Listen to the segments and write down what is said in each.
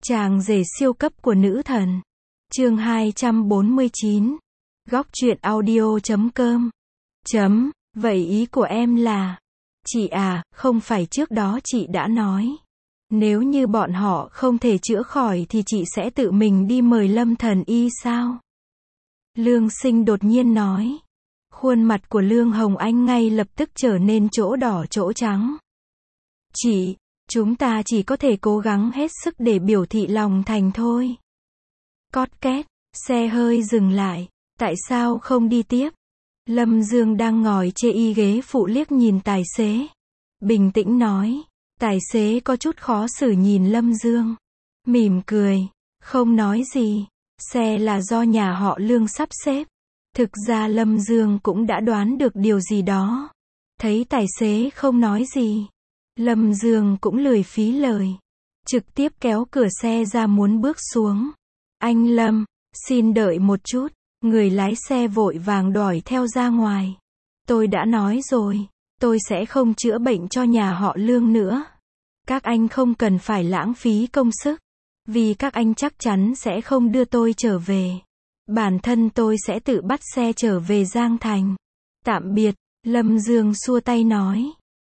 Chàng rể siêu cấp của nữ thần. Chương 249. Góc truyện audio.com. Vậy ý của em là, chị à, không phải trước đó chị đã nói, nếu như bọn họ không thể chữa khỏi thì chị sẽ tự mình đi mời Lâm thần y sao? Lương Sinh đột nhiên nói. Khuôn mặt của Lương Hồng Anh ngay lập tức trở nên chỗ đỏ chỗ trắng. Chị, chúng ta chỉ có thể cố gắng hết sức để biểu thị lòng thành thôi. Cót két, xe hơi dừng lại. Tại sao không đi tiếp? Lâm Dương đang ngồi chê ghế phụ liếc nhìn tài xế. Bình tĩnh nói. Tài xế có chút khó xử nhìn Lâm Dương. Mỉm cười. Không nói gì. Xe là do nhà họ Lương sắp xếp. Thực ra Lâm Dương cũng đã đoán được điều gì đó. Thấy tài xế không nói gì, Lâm Dương cũng lười phí lời. Trực tiếp kéo cửa xe ra muốn bước xuống. Anh Lâm, xin đợi một chút. Người lái xe vội vàng đuổi theo ra ngoài. Tôi đã nói rồi, tôi sẽ không chữa bệnh cho nhà họ Lương nữa. Các anh không cần phải lãng phí công sức. Vì các anh chắc chắn sẽ không đưa tôi trở về. Bản thân tôi sẽ tự bắt xe trở về Giang Thành. Tạm biệt, Lâm Dương xua tay nói.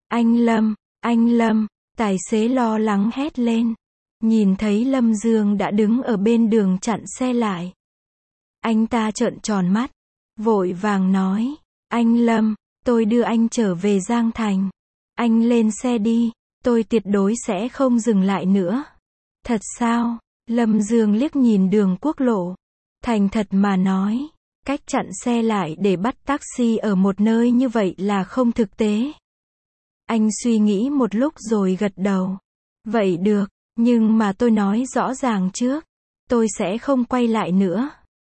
Anh Lâm, tài xế lo lắng hét lên. Nhìn thấy Lâm Dương đã đứng ở bên đường chặn xe lại. Anh ta trợn tròn mắt, vội vàng nói. Anh Lâm, tôi đưa anh trở về Giang Thành. Anh lên xe đi, tôi tuyệt đối sẽ không dừng lại nữa. Thật sao? Lâm Dương liếc nhìn đường quốc lộ. Thành thật mà nói, cách chặn xe lại để bắt taxi ở một nơi như vậy là không thực tế. Anh suy nghĩ một lúc rồi gật đầu. Vậy được, nhưng mà tôi nói rõ ràng trước, tôi sẽ không quay lại nữa.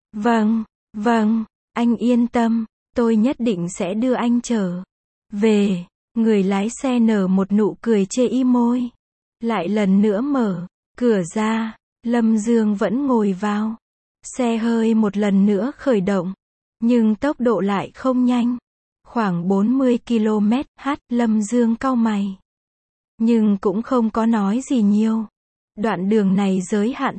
Vâng, anh yên tâm, tôi nhất định sẽ đưa anh trở về. Người lái xe nở một nụ cười chê môi. Lại lần nữa mở cửa ra, Lâm Dương vẫn ngồi vào. Xe hơi một lần nữa khởi động, nhưng tốc độ lại không nhanh. Khoảng 40 km/h, Lâm Dương cau mày. Nhưng cũng không có nói gì nhiều. Đoạn đường này giới hạn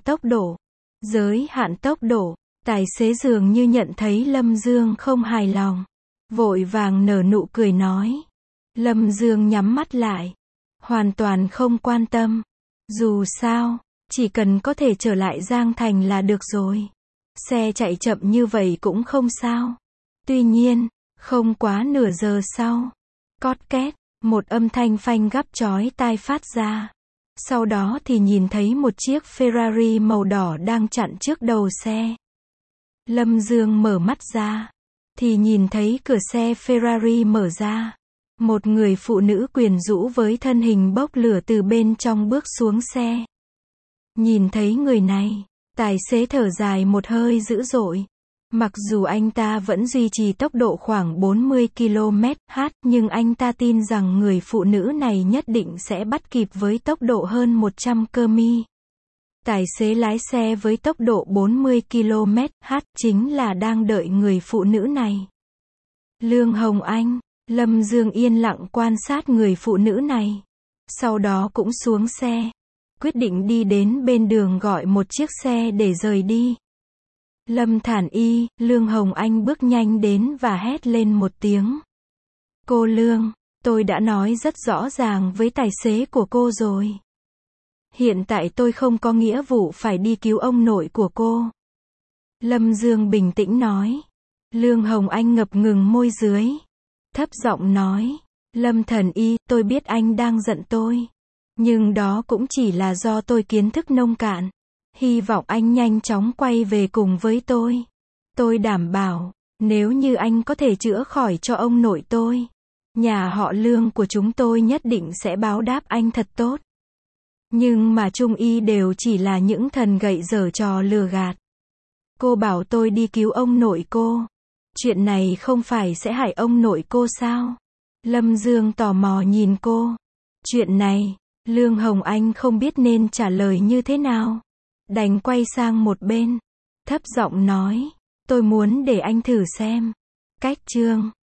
tốc độ. Tài xế dường như nhận thấy Lâm Dương không hài lòng. Vội vàng nở nụ cười nói. Lâm Dương nhắm mắt lại. Hoàn toàn không quan tâm. Dù sao, chỉ cần có thể trở lại Giang Thành là được rồi. Xe chạy chậm như vậy cũng không sao. Tuy nhiên, không quá nửa giờ sau, cót két, một âm thanh phanh gấp chói tai phát ra. Sau đó thì nhìn thấy một chiếc Ferrari màu đỏ đang chặn trước đầu xe. Lâm Dương mở mắt ra, thì nhìn thấy cửa xe Ferrari mở ra. Một người phụ nữ quyến rũ với thân hình bốc lửa từ bên trong bước xuống xe. Nhìn thấy người này, tài xế thở dài một hơi dữ dội. Mặc dù anh ta vẫn duy trì tốc độ khoảng 40 km/h, nhưng anh ta tin rằng người phụ nữ này nhất định sẽ bắt kịp với tốc độ hơn 100 km/h. Tài xế lái xe với tốc độ 40 km/h chính là đang đợi người phụ nữ này. Lương Hồng Anh, Lâm Dương yên lặng quan sát người phụ nữ này. Sau đó cũng xuống xe. Quyết định đi đến bên đường gọi một chiếc xe để rời đi. Lâm Thản Y, Lương Hồng Anh bước nhanh đến và hét lên một tiếng. Cô Lương, tôi đã nói rất rõ ràng với tài xế của cô rồi. Hiện tại tôi không có nghĩa vụ phải đi cứu ông nội của cô. Lâm Dương bình tĩnh nói. Lương Hồng Anh ngập ngừng môi dưới. Thấp giọng nói. Lâm Thần Y, tôi biết anh đang giận tôi. Nhưng đó cũng chỉ là do tôi kiến thức nông cạn. Hy vọng anh nhanh chóng quay về cùng với tôi. Tôi đảm bảo, nếu như anh có thể chữa khỏi cho ông nội tôi, nhà họ Lương của chúng tôi nhất định sẽ báo đáp anh thật tốt. Nhưng mà Trung Y đều chỉ là những thần gậy giở trò lừa gạt. Cô bảo tôi đi cứu ông nội cô. Chuyện này không phải sẽ hại ông nội cô sao? Lâm Dương tò mò nhìn cô. Chuyện này, Lương Hồng Anh không biết nên trả lời như thế nào. Đành quay sang một bên. Thấp giọng nói. Tôi muốn để anh thử xem. Cách chương